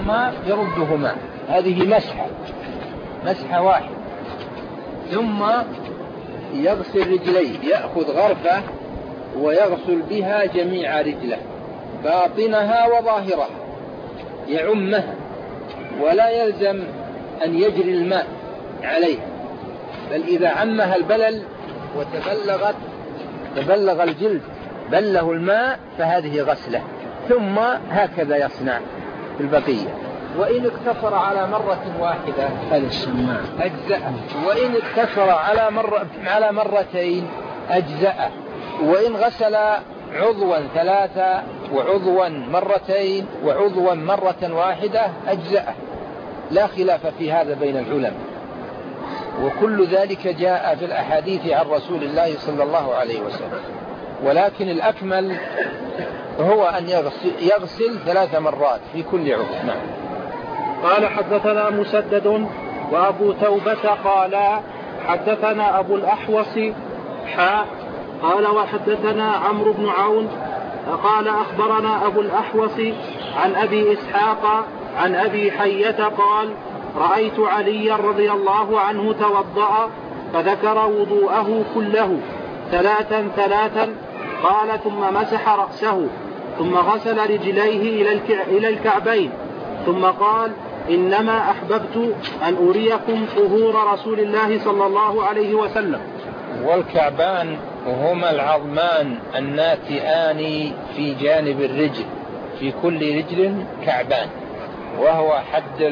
ثم يردهما. هذه مسحة واحدة. ثم يغسل رجليه، يأخذ غرفة ويغسل بها جميع رجله، باطنها وظاهرها، يعمها، ولا يلزم أن يجري الماء عليها، بل إذا عمها البلل وتبلغ الجلد بله الماء فهذه غسلة. ثم هكذا يصنع في البقية. وإن اقتصر على مرة واحدة أجزأه، وإن اقتصر على مرتين أجزأه، وإن غسل عضوا 3 وعضوا مرتين وعضوا مرة واحدة أجزأه، لا خلاف في هذا بين العلماء. وكل ذلك جاء في الأحاديث عن رسول الله صلى الله عليه وسلم، ولكن الأكمل هو أن يغسل 3 مرات في كل عضو. نعم. قال حدثنا مسدد وأبو توبة قال حدثنا أبو الأحوص قال وحدثنا عمرو بن عون قال أخبرنا أبو الأحوص عن أبي إسحاق عن أبي حية قال رأيت عليا رضي الله عنه توضأ فذكر وضوءه كله 3 قال ثم مسح رأسه ثم غسل رجليه إلى الكعبين ثم قال إنما أحببت أن أريكم طهور رسول الله صلى الله عليه وسلم. والكعبان هما العظمان الناتئان في جانب الرجل، في كل رجل كعبان، وهو حد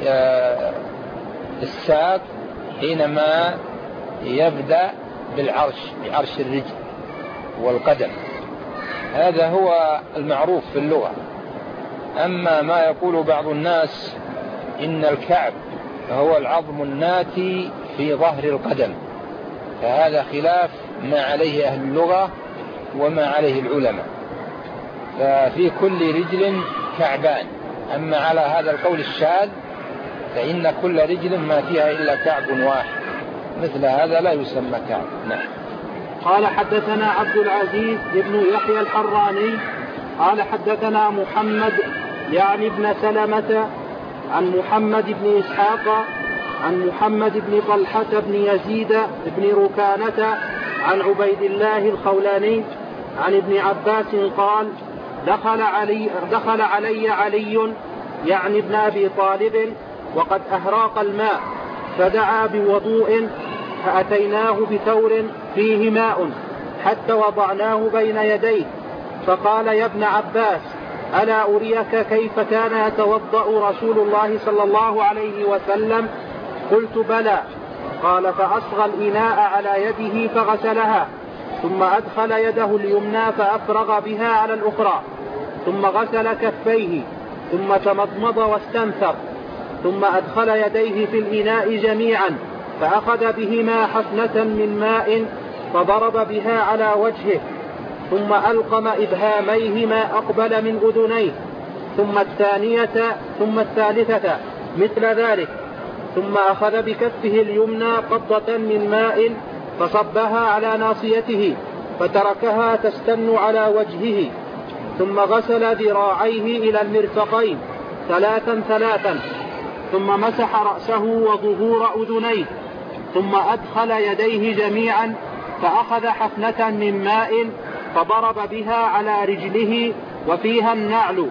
الساق حينما يبدأ بعرش الرجل والقدم. هذا هو المعروف في اللغة. أما ما يقول بعض الناس إن الكعب هو العظم الناتي في ظهر القدم، فهذا خلاف ما عليه أهل اللغة وما عليه العلماء. ففي كل رجل كعبان. أما على هذا القول الشاذ فإن كل رجل ما فيها إلا كعب واحد، مثل هذا لا يسمى كعب. نعم. قال حدثنا عبد العزيز بن يحيى الحراني قال حدثنا محمد يعني ابن سلمة عن محمد بن إسحاق عن محمد بن طلحة بن يزيد بن ركانة عن عبيد الله الخولاني عن ابن عباس قال دخل علي علي يعني ابن أبي طالب وقد أهراق الماء فدعا بوضوء فأتيناه بثور فيه ماء حتى وضعناه بين يديه فقال يا ابن عباس ألا أريك كيف كان يتوضأ رسول الله صلى الله عليه وسلم؟ قلت بلى. قال فأصغى الإناء على يده فغسلها ثم أدخل يده اليمنى فأفرغ بها على الأخرى ثم غسل كفيه ثم تمضمض واستنثر ثم أدخل يديه في الإناء جميعا فأخذ بهما حفنة من ماء فضرب بها على وجهه ثم ألقم إبهاميه ما أقبل من أذنيه ثم الثالثة مثل ذلك ثم أخذ بكفه اليمنى قبضة من ماء فصبها على ناصيته فتركها تستن على وجهه ثم غسل ذراعيه إلى المرفقين 3 ثم مسح رأسه وظهور أذنيه ثم أدخل يديه جميعا فأخذ حفنة من ماء فضرب بها على رجله وفيها النعل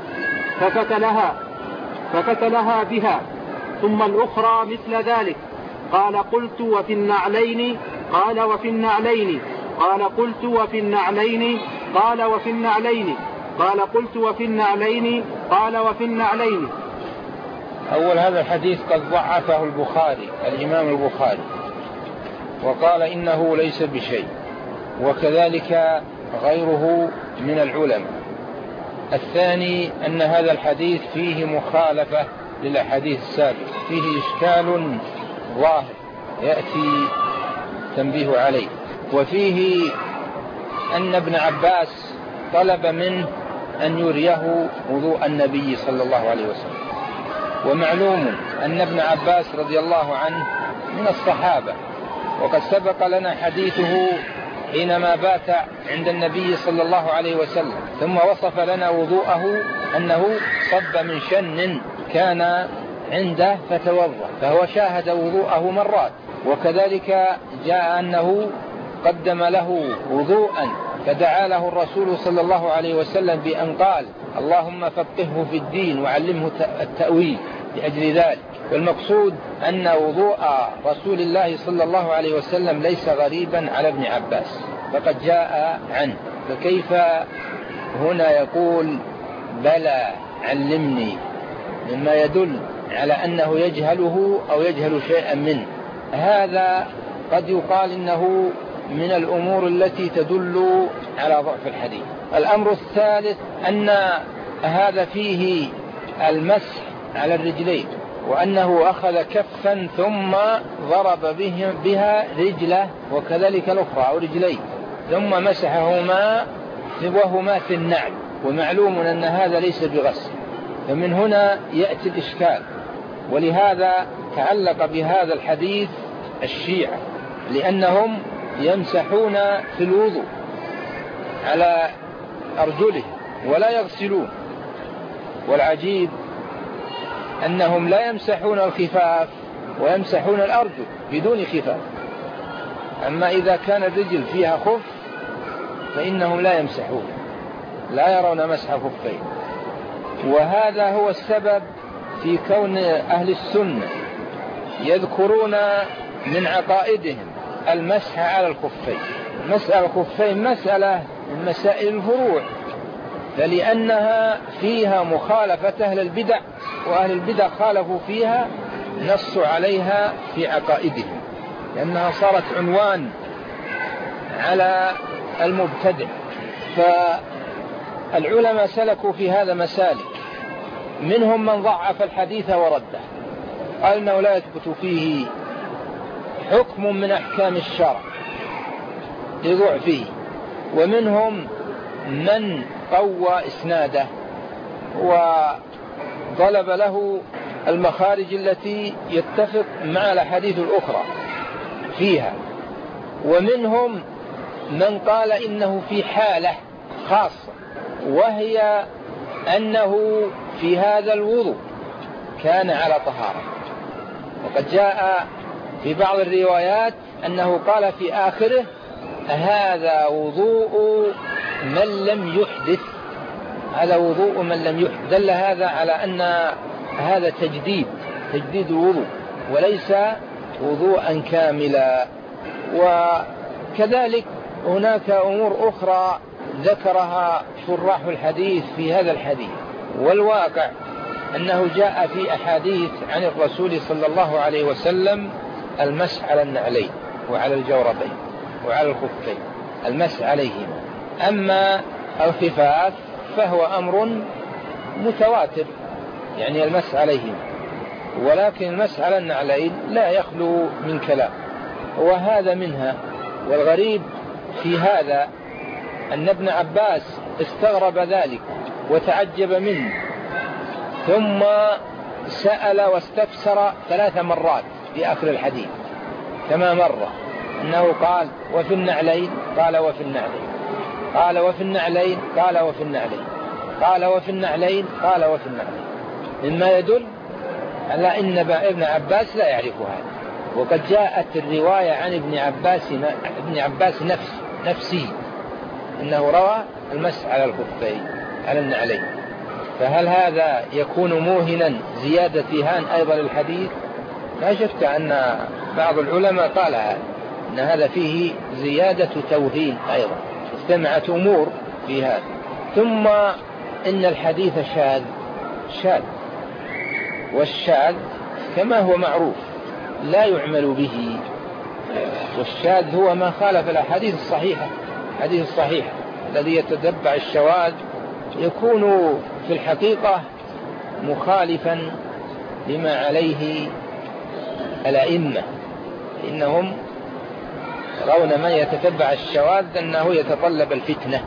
ففتلها بها ثم الأخرى مثل ذلك. قال قلت وفي النعلين؟ قال وفي النعلين. قال قلت وفي النعلين؟ قال وفي النعلين. قال قلت وفي النعلين؟ قال وفي النعلين. أول هذا الحديث قد ضعفه الإمام البخاري وقال إنه ليس بشيء، وكذلك غيره من العلماء. الثاني أن هذا الحديث فيه مخالفة للأحاديث السابقة، فيه إشكال ظاهر يأتي تنبيه عليه. وفيه أن ابن عباس طلب منه أن يريه وضوء النبي صلى الله عليه وسلم، ومعلوم أن ابن عباس رضي الله عنه من الصحابة، وقد سبق لنا حديثه حينما بات عند النبي صلى الله عليه وسلم ثم وصف لنا وضوءه أنه صب من شن كان عنده فتوضأ، فهو شاهد وضوءه مرات. وكذلك جاء أنه قدم له وضوءا فدعا له الرسول صلى الله عليه وسلم بأن قال اللهم فقهه في الدين وعلمه التأويل لأجل ذلك. والمقصود أن وضوء رسول الله صلى الله عليه وسلم ليس غريبا على ابن عباس، فقد جاء عنه. فكيف هنا يقول بلى علمني، مما يدل على أنه يجهله أو يجهل شيئا منه. هذا قد يقال إنه من الأمور التي تدل على ضعف الحديث. الأمر الثالث أن هذا فيه المسح على الرجلين، وأنه أخذ كفا ثم ضرب بها رجله وكذلك الأخرى أو رجليه ثم مسحهما وهما في النعل، ومعلوم أن هذا ليس بغسل. فمن هنا يأتي الإشكال، ولهذا تعلق بهذا الحديث الشيعة، لأنهم يمسحون في الوضوء على أرجلهم ولا يغسلون. والعجيب أنهم لا يمسحون الخفاف ويمسحون الأرجل بدون خفاف، أما إذا كان الرجل فيها خف فإنهم لا يمسحون، لا يرون مسح خفين. وهذا هو السبب في كون أهل السنة يذكرون من عقائدهم المسح على الخفين. مسألة الخفين مسألة من مسائل الفروع، فلأنها فيها مخالفة أهل البدع، وأهل البدع خالفوا فيها نصوا عليها في عقائدهم، لأنها صارت عنوان على المبتدع. فالعلماء سلكوا في هذا مسالك، منهم من ضعف الحديث ورده، قال إنه لا يثبت فيه حكم من أحكام الشرع لضعفه، ومنهم من قوى إسناده وطلب له المخارج التي يتفق مع الأحاديث الأخرى فيها، ومنهم من قال إنه في حالة خاصة، وهي أنه في هذا الوضوء كان على طهارة. وقد جاء في بعض الروايات أنه قال في آخره هذا وضوء من لم يحدث، هذا وضوء من لم يحدث. دل هذا على أن هذا تجديد الوضوء وليس وضوءا كاملا. وكذلك هناك أمور أخرى ذكرها شراح الحديث في هذا الحديث، والواقع أنه جاء في أحاديث عن الرسول صلى الله عليه وسلم المسح على النعلين وعلى الجوربين وعلى الخفين، المسح عليهما. أما الخفاف فهو أمر متواتر، يعني المسح عليهما، ولكن المسح على النعلين لا يخلو من كلام، وهذا منها. والغريب في هذا أن ابن عباس استغرب ذلك وتعجب منه، ثم سأل واستفسر 3 مرات في آخر الحديث، كما مر أنه قال وفي النعلين، قال وفي النعلين، قال وفي النعلين، قال وفي النعلين، قال وفي النعلين، قال وفي النعلين، مما يدل على أن ابن عباس لا يعرف هذا. وقد جاءت الرواية عن ابن عباس نفسي أنه روى المسح على الخفين على النعلين. فهل هذا يكون موهنا زيادة هان أيضا الحديث؟ لا شك أن بعض العلماء قال أن هذا فيه زيادة توهين أيضا، استمعت أمور في هذا. ثم إن الحديث شاذ، والشاذ كما هو معروف لا يعمل به، والشاذ هو ما خالف الأحاديث الصحيحة. الحديث الصحيح الذي يتتبع الشواذ يكون في الحقيقة مخالفا لما عليه الأئمة، إنهم يرون من يتتبع الشواذ أنه يتطلب الفتنة.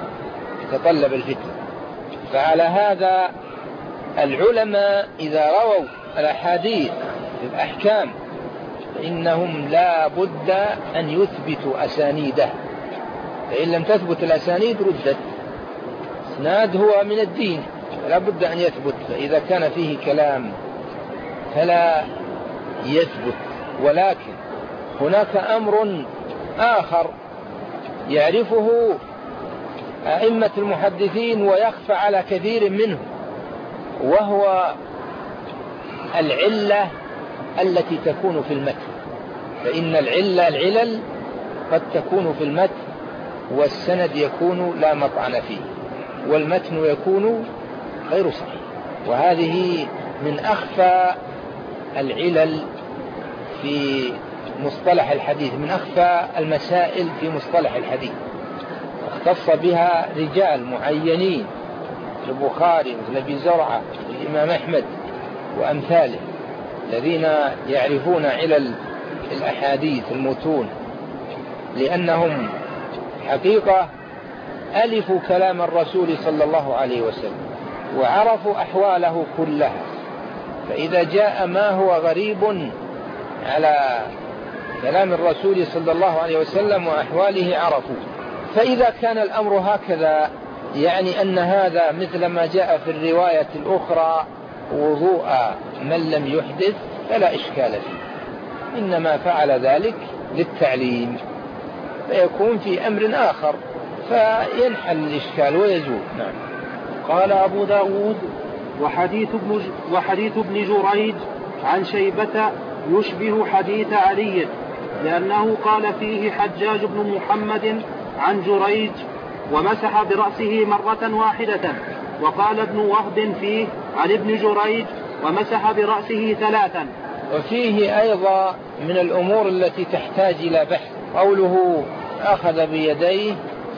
فعلى هذا العلماء إذا رووا الأحاديث في الأحكام فإنهم لا بد أن يثبتوا أسانيده، فإن لم تثبت الأسانيد ردت. إسناد هو من الدين، لا بد أن يثبت. فإذا كان فيه كلام فلا يثبت. ولكن هناك أمر آخر يعرفه أئمة المحدثين ويخفى على كثير منهم، وهو العلة التي تكون في المتن. فإن العلل قد تكون في المتن، والسند يكون لا مطعن فيه، والمتن يكون غير صحيح. وهذه من أخفى العلل في مصطلح الحديث، من أخفى المسائل في مصطلح الحديث. اختص بها رجال معينين، البخاري مثل أبي زرعة، الإمام أحمد وأمثاله، الذين يعرفون علل الأحاديث المتون، لأنهم حقيقة ألفوا كلام الرسول صلى الله عليه وسلم وعرفوا أحواله كلها. فإذا جاء ما هو غريب على كلام الرسول صلى الله عليه وسلم وأحواله عرفوا. فإذا كان الأمر هكذا، يعني أن هذا مثل ما جاء في الرواية الأخرى وضوء من لم يحدث، فلا إشكال فيه، إنما فعل ذلك للتعليم، فيكون في أمر آخر فينحل الإشكال ويزول. نعم. قال أبو داود: وحديث ابن جريج عن شيبة يشبه حديث علي، لأنه قال فيه حجاج بن محمد عن جريج ومسح برأسه مرة واحدة، وقال ابن وهب فيه عن ابن جريج ومسح برأسه 3. وفيه أيضا من الأمور التي تحتاج إلى بحث قوله أخذ بيديه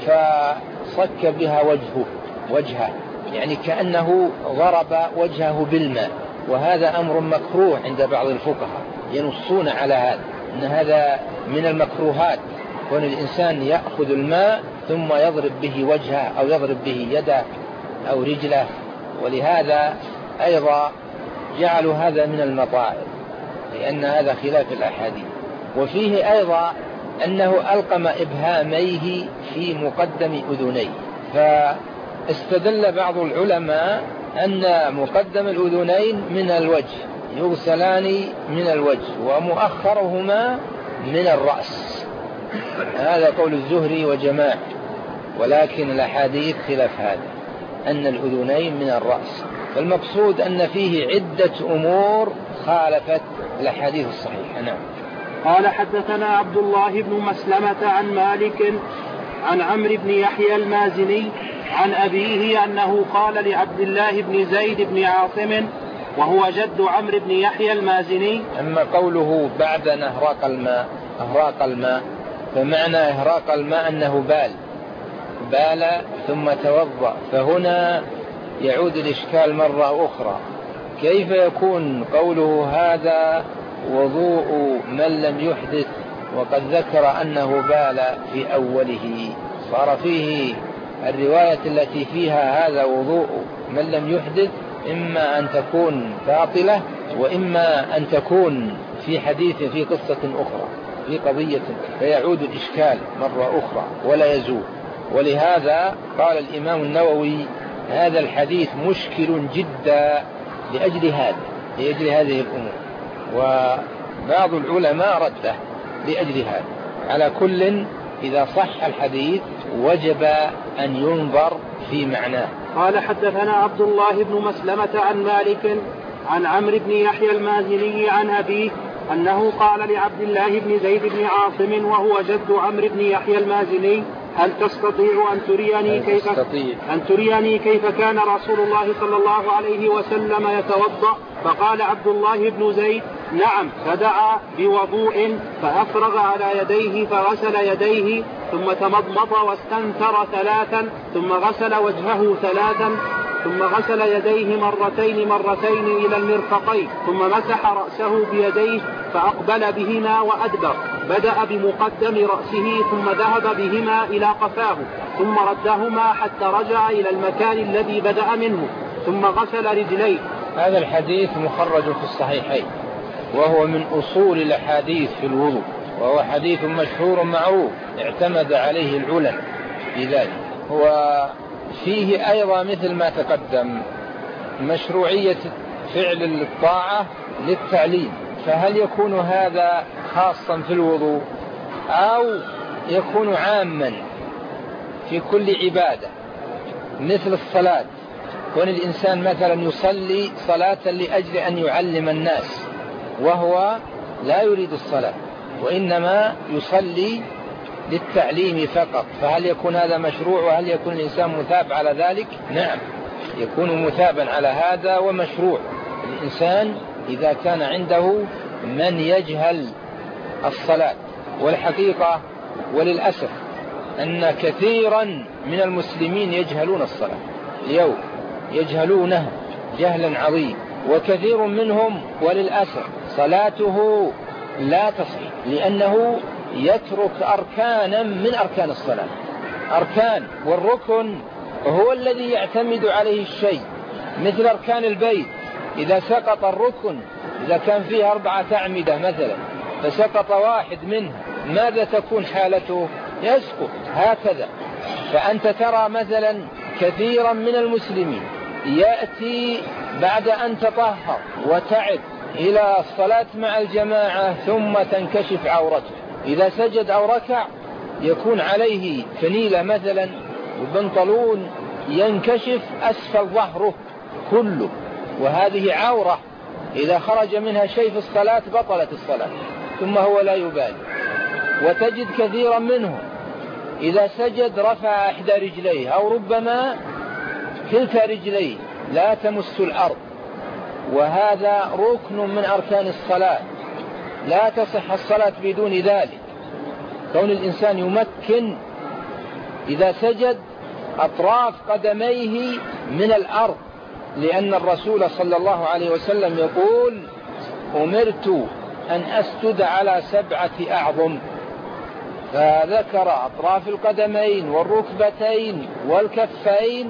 فصك بها وجهه، يعني كأنه ضرب وجهه بالماء، وهذا أمر مكروه عند بعض الفقهاء، ينصون على هذا، أن هذا من المكروهات، كون الإنسان يأخذ الماء ثم يضرب به وجهه أو يضرب به يده أو رجله. ولهذا أيضا جعلوا هذا من المطاعم، لأن هذا خلاف الأحاديث. وفيه أيضا أنه ألقم إبهاميه في مقدم أذنيه، فاستدل بعض العلماء أن مقدم الأذنين من الوجه يغسلان من الوجه، ومؤخرهما من الرأس. هذا قول الزهري وجماعة، ولكن الأحاديث خلاف هذا، أن الأذنين من الرأس. فالمقصود أن فيه عدة أمور خالفت الأحاديث الصحيحة. نعم. قال حدثنا عبد الله بن مسلمة عن مالك عن عمرو بن يحيى المازني عن أبيه أنه قال لعبد الله بن زيد بن عاصم وهو جد عمرو بن يحيى المازني. أما قوله بعد أن أهراق الماء، فمعنى إهراق الماء أنه بال ثم توضأ، فهنا يعود الإشكال مرة أخرى، كيف يكون قوله هذا وضوء من لم يحدث وقد ذكر أنه بال في أوله؟ صار فيه الرواية التي فيها هذا وضوء من لم يحدث إما أن تكون باطلة، وإما أن تكون في حديث في قصة أخرى في قضية، فيعود الإشكال مرة أخرى ولا يزول. ولهذا قال الإمام النووي هذا الحديث مشكل جدا لأجل هذه الأمور، وبعض العلماء رده لأجل هذا. على كل إذا صح الحديث وجب أن ينظر في معناه. قال حدثنا عبد الله بن مسلمة عن مالك عن عمرو بن يحيى المازني عن أبيه أنه قال لعبد الله بن زيد بن عاصم وهو جد عمرو بن يحيى المازني هل تستطيع أن تريني كيف كان رسول الله صلى الله عليه وسلم يتوضأ؟ فقال عبد الله بن زيد نعم، فدعا بوضوء فأفرغ على يديه فغسل يديه ثم تمضمض واستنثر 3 ثم غسل وجهه 3 ثم غسل يديه مرتين إلى المرفقين ثم مسح رأسه بيديه فأقبل بهما وأدبر، بدأ بمقدم رأسه ثم ذهب بهما إلى قفاه ثم ردهما حتى رجع إلى المكان الذي بدأ منه ثم غسل رجليه. هذا الحديث مخرج في الصحيحين، وهو من أصول الأحاديث في الوضوء، وهو حديث مشهور معروف اعتمد عليه العلماء في ذلك. وفيه أيضا مثل ما تقدم مشروعية فعل الطاعة للتعليم، فهل يكون هذا خاصا في الوضوء أو يكون عاما في كل عبادة؟ مثل الصلاة، كون الإنسان مثلا يصلي صلاة لأجل أن يعلم الناس وهو لا يريد الصلاة وإنما يصلي للتعليم فقط، فهل يكون هذا مشروع وهل يكون الإنسان مثاب على ذلك؟ نعم، يكون مثابا على هذا ومشروع الإنسان إذا كان عنده من يجهل الصلاة. والحقيقة وللأسف أن كثيرا من المسلمين يجهلون الصلاة اليوم، يجهلونها جهلا عظيم، وكثير منهم وللأسف صلاته لا تصح لأنه يترك أركانا من أركان الصلاة. أركان، والركن هو الذي يعتمد عليه الشيء، مثل أركان البيت إذا سقط الركن، إذا كان فيه 4 أعمدة مثلا فسقط واحد منها ماذا تكون حالته؟ يسقط. هكذا فأنت ترى مثلا كثيرا من المسلمين يأتي بعد أن تطهر وتعب إلى الصلاة مع الجماعة ثم تنكشف عورته، إذا سجد أو ركع يكون عليه فنيلة مثلا وبنطلون ينكشف أسفل ظهره كله، وهذه عورة إذا خرج منها شيء في الصلاة بطلت الصلاة، ثم هو لا يبالي. وتجد كثيرا منهم إذا سجد رفع إحدى رجليه أو ربما كلتا رجليه لا تمس الأرض، وهذا ركن من أركان الصلاة، لا تصح الصلاة بدون ذلك. كون الإنسان يمكن إذا سجد أطراف قدميه من الأرض، لأن الرسول صلى الله عليه وسلم يقول: أمرت أن أسجد على 7 أعظم، فذكر أطراف القدمين والركبتين والكفين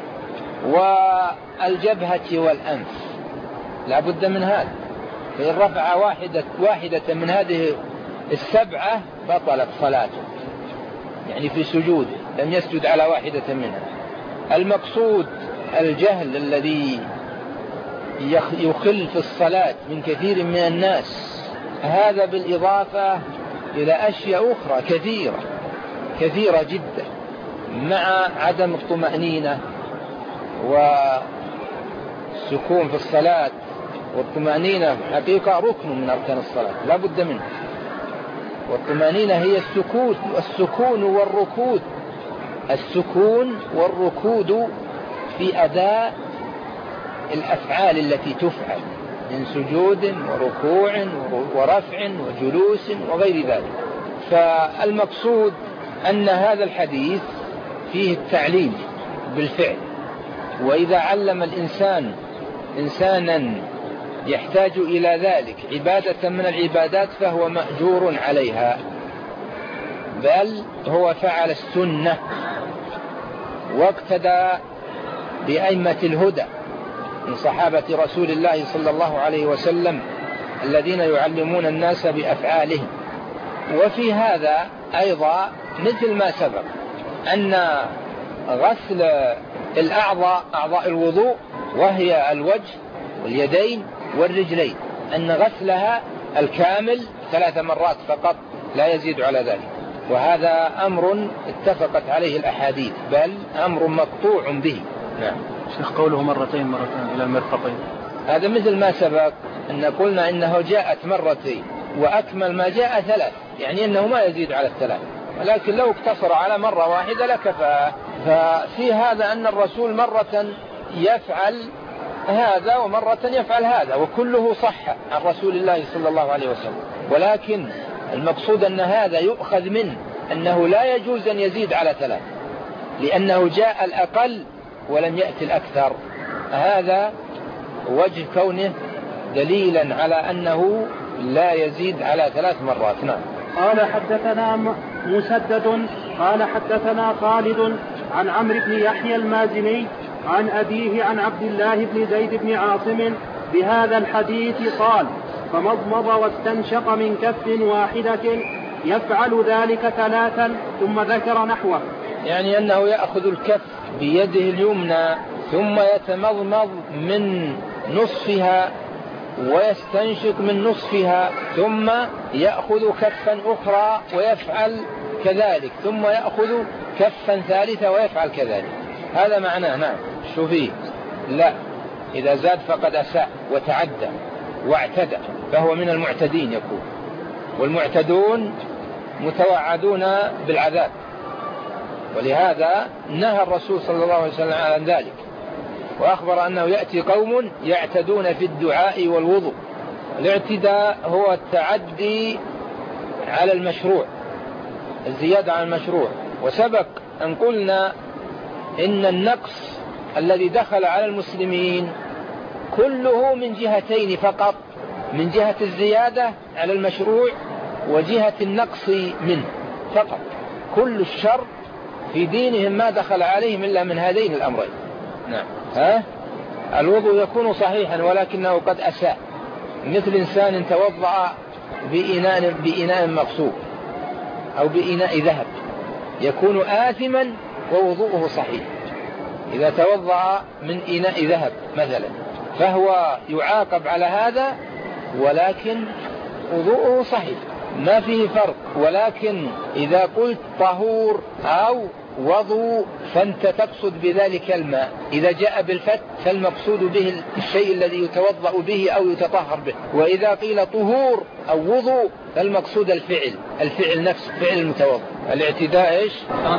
والجبهة والأنف، لا بد من هذا. فإن رفع واحدة من هذه 7 بطلت صلاته، يعني في سجود لم يسجد على واحدة منها. المقصود الجهل الذي يخل في الصلاة من كثير من الناس، هذا بالإضافة إلى أشياء أخرى كثيرة جدا، مع عدم الطمأنينة والسكون في الصلاة. والطمأنينة حقيقة ركن من أركان الصلاة لا بد منه، والطمأنينة هي السكون والركود، السكون والركود في أداء الأفعال التي تفعل من سجود وركوع ورفع وجلوس وغير ذلك. فالمقصود أن هذا الحديث فيه التعليم بالفعل، وإذا علم الإنسان إنسانا يحتاج إلى ذلك عبادة من العبادات فهو مأجور عليها، بل هو فعل السنة واقتدى بأئمة الهدى من صحابة رسول الله صلى الله عليه وسلم الذين يعلمون الناس بأفعالهم. وفي هذا أيضا مثل ما سبق أن غسل أعضاء الوضوء وهي الوجه واليدين والرجلين، أن غسلها الكامل 3 مرات فقط لا يزيد على ذلك، وهذا أمر اتفقت عليه الأحاديث، بل أمر مقطوع به. نعم. شيخ قوله مرتين إلى المرفقين، هذا مثل ما سبق أن قلنا إنه جاءت مرتين، وأكمل ما جاء 3، يعني أنه ما يزيد على 3، ولكن لو اقتصر على مرة واحدة لكفى. ففي هذا أن الرسول مرة يفعل هذا ومرة يفعل هذا، وكله صح عن رسول الله صلى الله عليه وسلم، ولكن المقصود أن هذا يؤخذ منه أنه لا يجوز أن يزيد على 3، لأنه جاء الأقل ولم يأتي الأكثر. هذا وجه كونه دليلا على أنه لا يزيد على 3 مرات. نعم. قال حدثنا مسدد قال حدثنا خالد عن عمرو بن يحيى المازني عن أبيه عن عبد الله بن زيد بن عاصم بهذا الحديث قال: فمضمض واستنشق من كف واحدة يفعل ذلك 3، ثم ذكر نحوه، يعني أنه يأخذ الكف بيده اليمنى ثم يتمضمض من نصفها ويستنشق من نصفها، ثم يأخذ كفا أخرى ويفعل كذلك، ثم يأخذ كفا ثالثة ويفعل كذلك. هذا معناه. نعم. شو فيه؟ لا، إذا زاد فقد أساء وتعدى واعتدى، فهو من المعتدين يكون، والمعتدون متوعدون بالعذاب. ولهذا نهى الرسول صلى الله عليه وسلم عن ذلك، وأخبر أنه يأتي قوم يعتدون في الدعاء والوضوء. الاعتداء هو التعدي على المشروع، الزيادة على المشروع. وسبق أن قلنا إن النقص الذي دخل على المسلمين كله من جهتين فقط، من جهة الزيادة على المشروع وجهة النقص منه فقط. كل الشر في دينهم ما دخل عليهم إلا من هذين الأمرين. نعم. الوضوء يكون صحيحا ولكنه قد أساء، مثل إنسان توضأ بإناء مغصوب أو بإناء ذهب، يكون آثما ووضوءه صحيح. إذا توضأ من إناء ذهب مثلا فهو يعاقب على هذا، ولكن وضوءه صحيح، ما فيه فرق. ولكن إذا قلت طهور أو وضوء فأنت تقصد بذلك الماء. إذا جاء بالفتح فالمقصود به الشيء الذي يتوضأ به أو يتطهر به، وإذا قيل طهور أو وضوء فالمقصود الفعل نفسه، فعل المتوضأ. الاعتداء إيش؟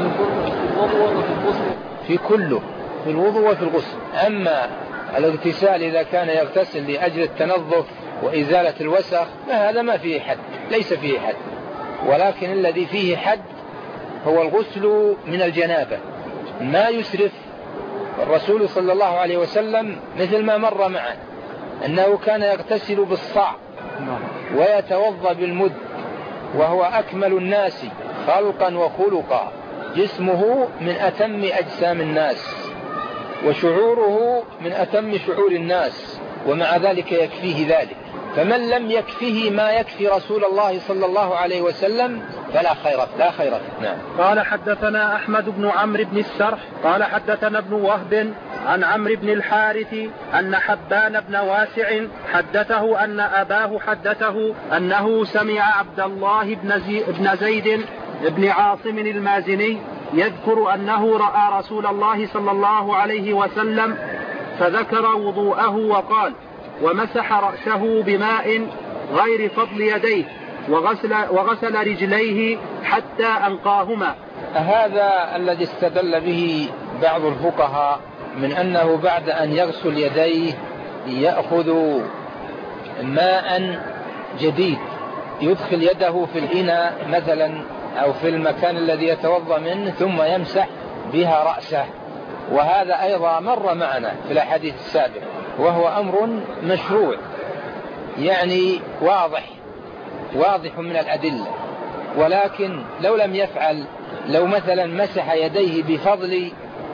في كله، في الوضوء وفي الغسل. أما الاغتسال إذا كان يغتسل لأجل التنظف وإزالة الوسخ فهذا ما فيه حد، ليس فيه حد. ولكن الذي فيه حد هو الغسل من الجنابة، ما يسرف. الرسول صلى الله عليه وسلم مثل ما مر معه أنه كان يغتسل بالصاع ويتوضأ بالمد، وهو أكمل الناس خلقا وخلقا، جسمه من أتم أجسام الناس، وشعوره من أتم شعور الناس، ومع ذلك يكفيه ذلك. فمن لم يكفه ما يكفي رسول الله صلى الله عليه وسلم فلا خير. نعم. قال حدثنا أحمد بن عمرو بن السرح قال حدثنا ابن وهب عن عمرو بن الحارث أن حبان بن واسع حدثه أن أباه حدثه أنه سمع عبد الله بن زيد بن عاصم المازني يذكر أنه رأى رسول الله صلى الله عليه وسلم فذكر وضوءه وقال: ومسح رأسه بماء غير فضل يديه وغسل رجليه حتى أنقاهما. هذا الذي استدل به بعض الفقهاء من أنه بعد أن يغسل يديه يأخذ ماء جديد يدخل يده في الإناء مثلا أو في المكان الذي يتوضأ منه ثم يمسح بها رأسه. وهذا أيضا مر معنا في الحديث السابق، وهو أمر مشروع، يعني واضح من الأدلة. ولكن لو لم يفعل، لو مثلا مسح يديه بفضل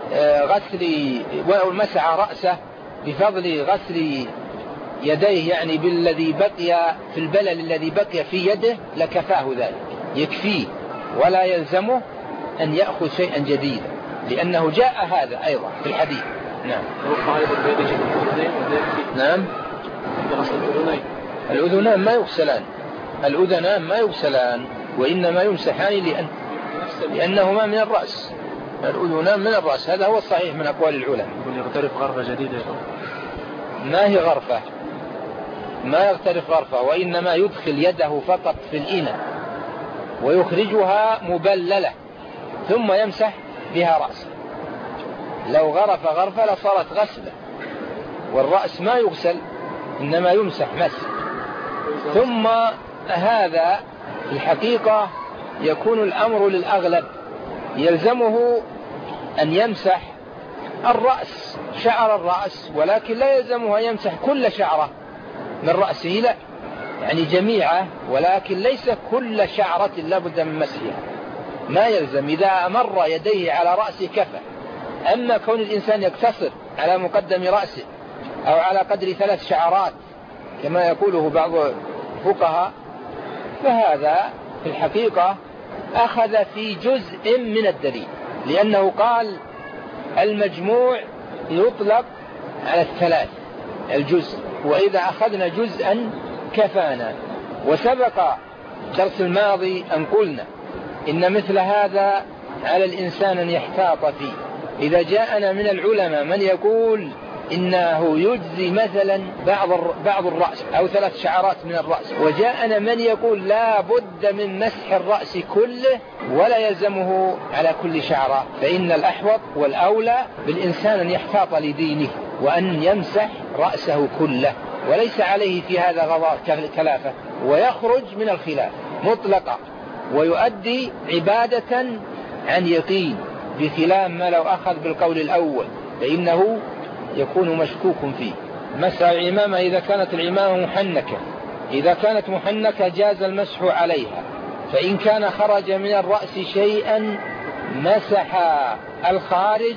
ولو مسح رأسه بفضل غسل يديه، يعني بالذي بقي في البلل الذي بقي في يده، لكفاه ذلك، يكفيه ولا يلزمه أن يأخذ شيئا جديدا، لأنه جاء هذا أيضا في الحديث. نعم. نعم. الأذنان ما يغسلان وإنما يمسحان لأنهما من الرأس. الأذنان من الرأس، هذا هو الصحيح من أقوال العلماء. يغترف غرفة جديدة، ما هي غرفة، ما يغترف غرفة، وإنما يدخل يده فقط في الإناء ويخرجها مبللة ثم يمسح بها رأسه. لو غرف غرفة لصارت غسلة، والرأس ما يغسل إنما يمسح مسح. ثم هذا في الحقيقة يكون الأمر للأغلب، يلزمه أن يمسح الرأس، شعر الرأس، ولكن لا يلزمه أن يمسح كل شعرة من رأسه، لا، يعني جميعه، ولكن ليس كل شعرة لابد من مسحها، ما يلزم. إذا أمر يديه على رأسه كفى. أما كون الإنسان يقتصر على مقدم رأسه أو على قدر 3 شعرات كما يقوله بعض الفقهاء، فهذا في الحقيقة أخذ في جزء من الدليل، لأنه قال المجموع يطلق على الثلاث الجزء، وإذا أخذنا جزءا كفانا. وسبق درس الماضي أن قلنا إن مثل هذا على الإنسان أن يحتاط فيه. إذا جاءنا من العلماء من يقول إنه يجزي مثلا بعض الرأس أو 3 شعرات من الرأس، وجاءنا من يقول لا بد من مسح الرأس كله ولا يلزمه على كل شعرة، فإن الأحوط والأولى بالإنسان أن يحتاط لدينه وأن يمسح رأسه كله، وليس عليه في هذا غضاء كلافة، ويخرج من الخلاف مطلقا ويؤدي عبادة عن يقين، بخلاف ما لو أخذ بالقول الأول فإنه يكون مشكوك فيه. مسح العمامة إذا كانت العمامة محنكة، إذا كانت محنكة جاز المسح عليها، فإن كان خرج من الرأس شيئا مسح الخارج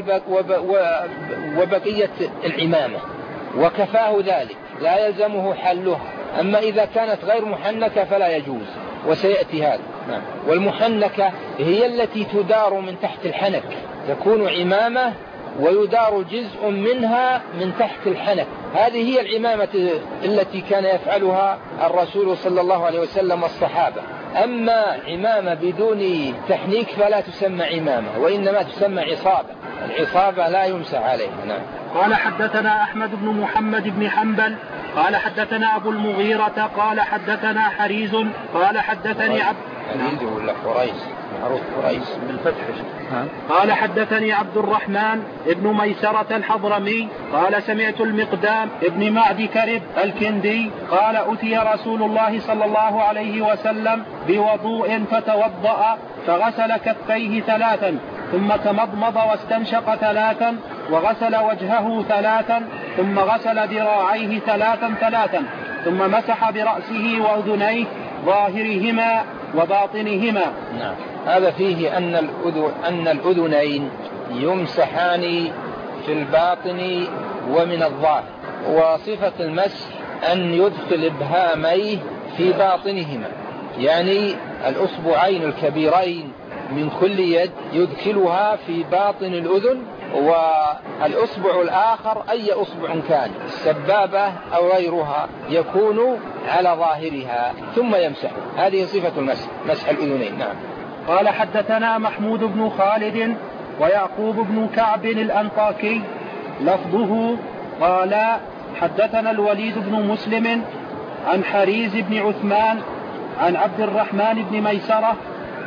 وبقية العمامة وكفاه ذلك، لا يلزمه حلها. أما إذا كانت غير محنكة فلا يجوز، وسيأتي هذا. والمحنكة هي التي تدار من تحت الحنك، تكون عمامة ويدار جزء منها من تحت الحنك، هذه هي العمامة التي كان يفعلها الرسول صلى الله عليه وسلم والصحابة. أما عمامة بدون تحنيك فلا تسمى عمامة، وإنما تسمى عصابة، العصابة لا يمسح عليها. نعم. قال حدثنا أحمد بن محمد بن حنبل قال حدثنا أبو المغيرة قال حدثنا حريز قال حدثني حريز ولا حريز؟ معروف حريز بالفتح. قال حدثني عبد الرحمن ابن ميسرة الحضرمي قال سمعت المقدام ابن معد كرب الكندي قال أتي رسول الله صلى الله عليه وسلم بوضوء فتوضأ فغسل كفيه 3 ثم تمضمض واستنشق 3 وغسل وجهه 3 ثم غسل ذراعيه 3 ثم مسح برأسه وأذنيه ظاهرهما وباطنهما. نعم. هذا فيه أن الأذنين يمسحان في الباطن ومن الظاهر، وصفة المسح أن يدخل إبهاميه في باطنهما، يعني الأصبعين الكبيرين من كل يد يدخلها في باطن الأذن، والأصبع الآخر أي أصبع كان السبابة أو غيرها يكون على ظاهرها ثم يمسح. هذه صفة المسح، مسح الأذنين. نعم. قال حدثنا محمود بن خالد ويعقوب بن كعب الأنطاكي لفظه قال حدثنا الوليد بن مسلم عن حريز بن عثمان عن عبد الرحمن بن ميسرة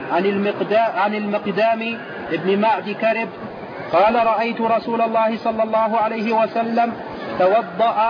عن المقدام بن معد كرب قال رأيت رسول الله صلى الله عليه وسلم توضأ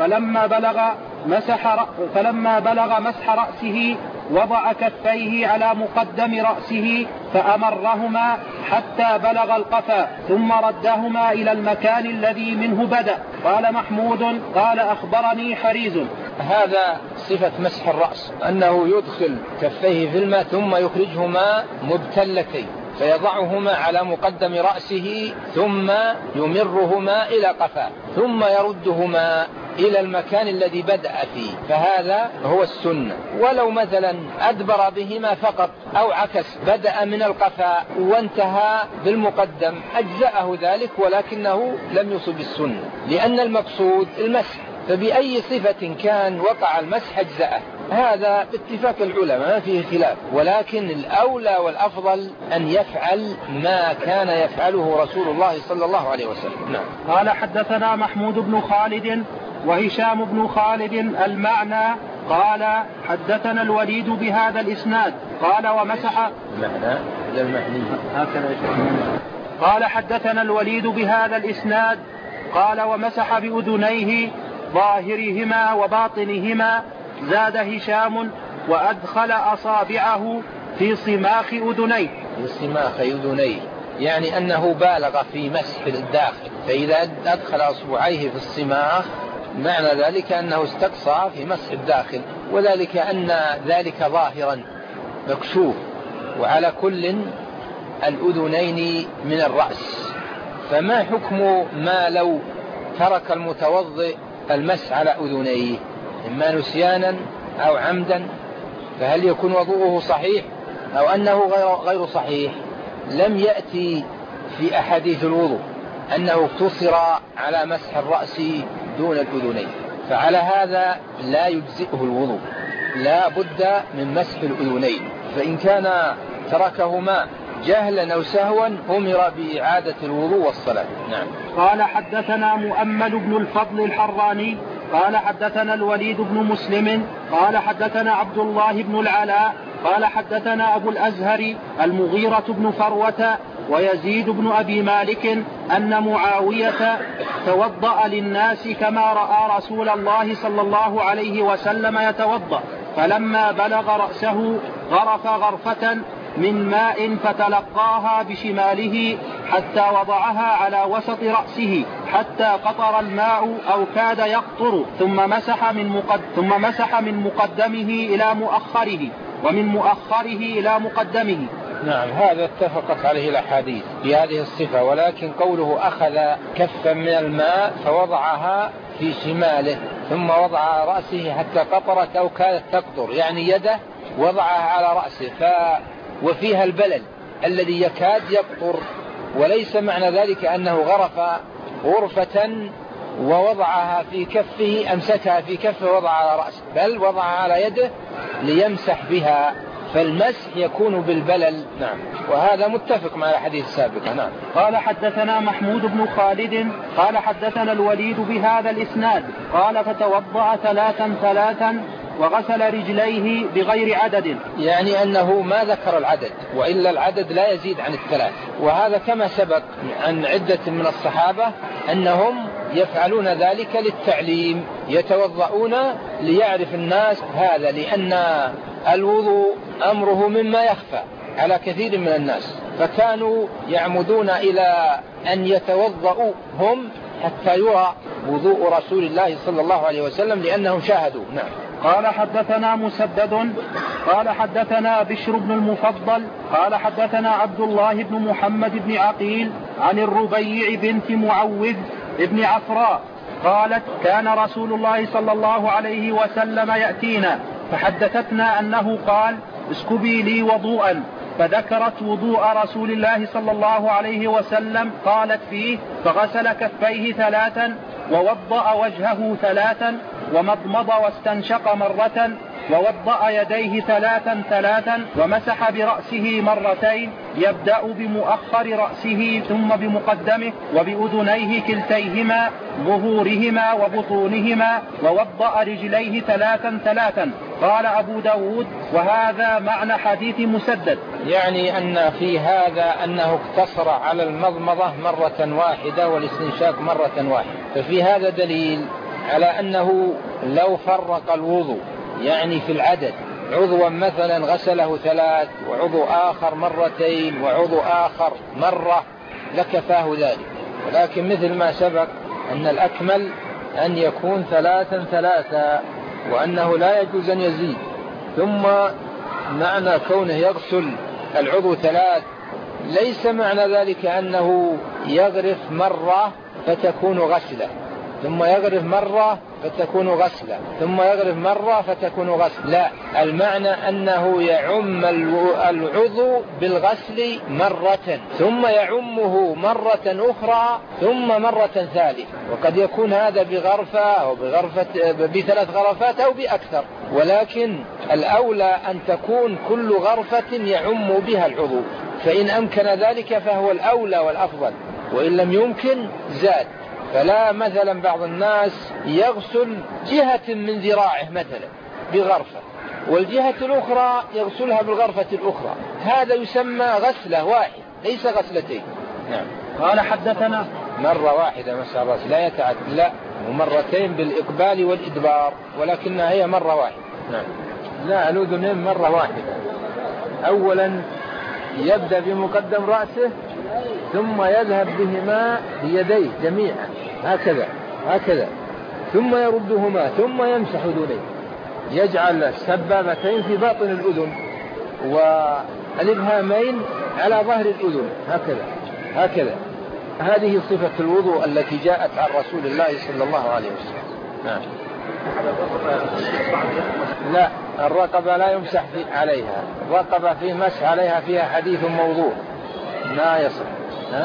فلما بلغ مسح رأسه وضع كفيه على مقدم رأسه فأمرهما حتى بلغ القفا ثم ردهما إلى المكان الذي منه بدأ. قال محمود قال أخبرني حريز. هذا صفة مسح الرأس، أنه يدخل كفيه في الماء ثم يخرجهما مبتلتين فيضعهما على مقدم رأسه ثم يمرهما إلى قفاه ثم يردهما إلى المكان الذي بدأ فيه، فهذا هو السنة. ولو مثلا أدبر بهما فقط أو عكس، بدأ من القفاء وانتهى بالمقدم أجزأه ذلك، ولكنه لم يصب السنة، لأن المقصود المسح، فبأي صفة كان وقع المسح أجزأه. هذا باتفاق العلماء ما فيه خلاف، ولكن الأولى والأفضل أن يفعل ما كان يفعله رسول الله صلى الله عليه وسلم. نعم. قال حدثنا محمود بن خالد وهشام بن خالد المعنى قال حدثنا الوليد بهذا الإسناد قال ومسح قال حدثنا الوليد بهذا الإسناد قال ومسح بأذنيه ظاهرهما وباطنهما. زاد هشام وأدخل أصابعه في صماخ أذنيه. في صماخ أذنيه يعني أنه بالغ في مسح الداخل، فإذا أدخل أصبعيه في الصماخ معنى ذلك أنه استقصى في مسح الداخل، وذلك أن ذلك ظاهرا مكشوف، وعلى كل الأذنين من الرأس. فما حكم ما لو ترك المتوضئ المسح على أذنيه إما نسيانا أو عمدا، فهل يكون وضوءه صحيح أو أنه غير صحيح؟ لم يأتي في أحاديث الوضوء أنه اقتصر على مسح الرأس دون الأذنين، فعلى هذا لا يجزئه الوضوء، لا بد من مسح الأذنين، فإن كان تركهما جهلا أو سهوا أمر بإعادة الوضوء والصلاة. نعم. قال حدثنا مؤمل بن الفضل الحراني قال حدثنا الوليد بن مسلم قال حدثنا عبد الله بن العلاء قال حدثنا أبو الأزهر المغيرة بن فروة ويزيد بن أبي مالك أن معاوية توضأ للناس كما رأى رسول الله صلى الله عليه وسلم يتوضأ، فلما بلغ رأسه غرف غرفة من ماء فتلقاها بشماله حتى وضعها على وسط رأسه حتى قطر الماء أو كاد يقطر، ثم مسح من مقدمه إلى مؤخره ومن مؤخره إلى مقدمه. نعم، هذا اتفقت عليه الأحاديث بهذه الصفة، ولكن قوله أخذ كفا من الماء فوضعها في شماله ثم وضع رأسه حتى قطرت أو كادت تقطر، يعني يده وضعها على رأسه وفيها البلل الذي يكاد يقطر، وليس معنى ذلك أنه غرف غرفة ووضعها في كفه، أمسكها في كفه ووضع على رأسه، بل وضعها على يده ليمسح بها، فالمسح يكون بالبلل. نعم، وهذا متفق مع الحديث السابق. نعم. قال حدثنا محمود بن خالد قال حدثنا الوليد بهذا الإسناد قال فتوضأ ثلاثا وغسل رجليه بغير عدد، يعني أنه ما ذكر العدد، وإلا العدد لا يزيد عن الثلاث، وهذا كما سبق عن عدة من الصحابة أنهم يفعلون ذلك للتعليم، يتوضؤون ليعرف الناس هذا، لأن الوضوء أمره مما يخفى على كثير من الناس، فكانوا يعمدون إلى أن يتوضؤوا هم حتى يرى وضوء رسول الله صلى الله عليه وسلم لأنهم شاهدوا. نعم. قال حدثنا مسدد قال حدثنا بشر بن المفضل قال حدثنا عبد الله بن محمد بن عقيل عن الربيع بنت معوذ بن عفراء قالت كان رسول الله صلى الله عليه وسلم يأتينا فحدثتنا أنه قال اسكبي لي وضوءا، فذكرت وضوء رسول الله صلى الله عليه وسلم قالت فيه فغسل كفيه ثلاثا ووضأ وجهه ثلاثا ومضمض واستنشق مرة ووضأ يديه ثلاثا ومسح برأسه مرتين، يبدأ بمؤخر رأسه ثم بمقدمه وبأذنيه كلتيهما ظهورهما وبطونهما، ووضأ رجليه ثلاثا. قال أبو داود وهذا معنى حديث مسدد، يعني أن في هذا أنه اقتصر على المضمضة مرة واحدة والاستنشاق مرة واحدة، ففي هذا دليل على أنه لو فرق الوضوء يعني في العدد، عضوا مثلا غسله 3 وعضو آخر مرتين وعضو آخر مرة لكفاه ذلك، ولكن مثل ما سبق أن الأكمل أن يكون 3 وأنه لا يجوز أن يزيد. ثم معنى كونه يغسل العضو 3 ليس معنى ذلك أنه يغرف مرة فتكون غسلة ثم يغرف مرة فتكون غسلة ثم يغرف مرة فتكون غسلة، لا، المعنى أنه يعم العضو بالغسل مرة ثم يعمه مرة أخرى ثم مرة ثالثة، وقد يكون هذا بغرفة أو ب3 غرفات أو بأكثر، ولكن الأولى أن تكون كل غرفة يعم بها العضو، فإن أمكن ذلك فهو الأولى والأفضل، وإن لم يمكن زاد. فلا مثلا بعض الناس يغسل جهة من ذراعه مثلا بغرفة والجهة الأخرى يغسلها بالغرفة الأخرى، هذا يسمى غسلة واحدة ليس غسلتين. نعم. قال حدثنا مرة واحدة مسح الرأس لا يتعد، لا، ومرتين بالإقبال والإدبار، ولكنها هي مرة واحدة. نعم. لا، الأذنين مرة واحدة، أولا يبدأ بمقدم رأسه ثم يذهب بهما بيديه جميعا هكذا ثم يردهما ثم يمسح أذنيه، يجعل السبابتين في باطن الأذن والإبهامين على ظهر الأذن هكذا. هذه صفة الوضوء التي جاءت عن رسول الله صلى الله عليه وسلم. نعم. لا، الرقبة لا يمسح عليها، الرقبة في مسح عليها فيها حديث موضوع ما يصح.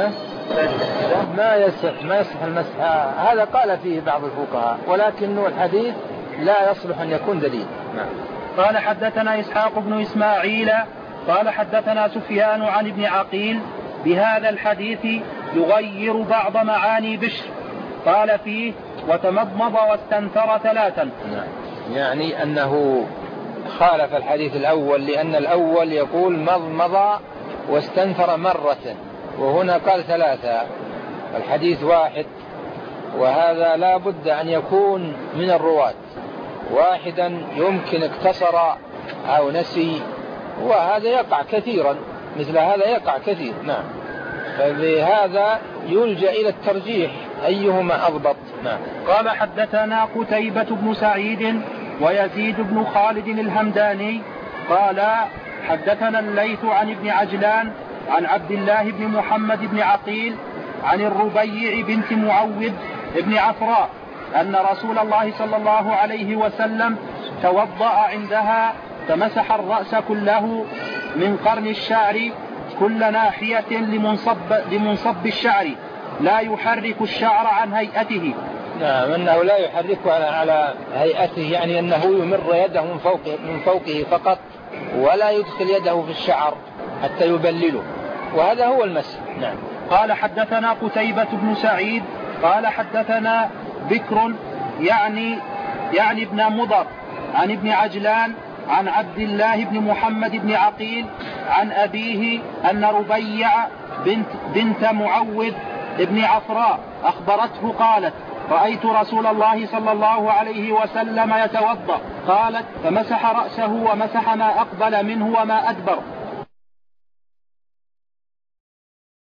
ما يصح المسح. هذا قال فيه بعض الفقهاء، ولكنه الحديث لا يصلح أن يكون دليل. نعم. قال حدثنا إسحاق بن إسماعيل قال حدثنا سفيان عن ابن عقيل بهذا الحديث يغير بعض معاني بشر، قال فيه وتمضمض واستنثر 3. نعم. يعني أنه خالف الحديث الأول، لأن الأول يقول مضمض واستنثر مرة، وهنا قال 3. الحديث واحد، وهذا لا بد أن يكون من الرواة واحدا، يمكن اقتصر أو نسي، وهذا يقع كثيرا، مثل هذا يقع كثير. نعم. فبهذا يلجأ إلى الترجيح أيهما أضبط. نعم. قال حدثنا قتيبة بن سعيد ويزيد بن خالد الهمداني قال حدثنا الليث عن ابن عجلان عن عبد الله بن محمد بن عقيل عن الربيع بنت معوذ بن عفراء أن رسول الله صلى الله عليه وسلم توضأ عندها فمسح الرأس كله من قرن الشعر كل ناحية لمنصب الشعر لا يحرك الشعر عن هيئته. نعم، أنه لا يحركه على هيئته، يعني أنه يمر يده من فوقه فقط، ولا يدخل يده في الشعر حتى يبلله، وهذا هو المسح. نعم. قال حدثنا قتيبة بن سعيد قال حدثنا بكر يعني ابن مضر عن ابن عجلان عن عبد الله بن محمد بن عقيل عن أبيه أن ربيع بنت معوذ بن عفراء أخبرته قالت رأيت رسول الله صلى الله عليه وسلم يتوضأ، قالت فمسح رأسه ومسح ما أقبل منه وما أدبر،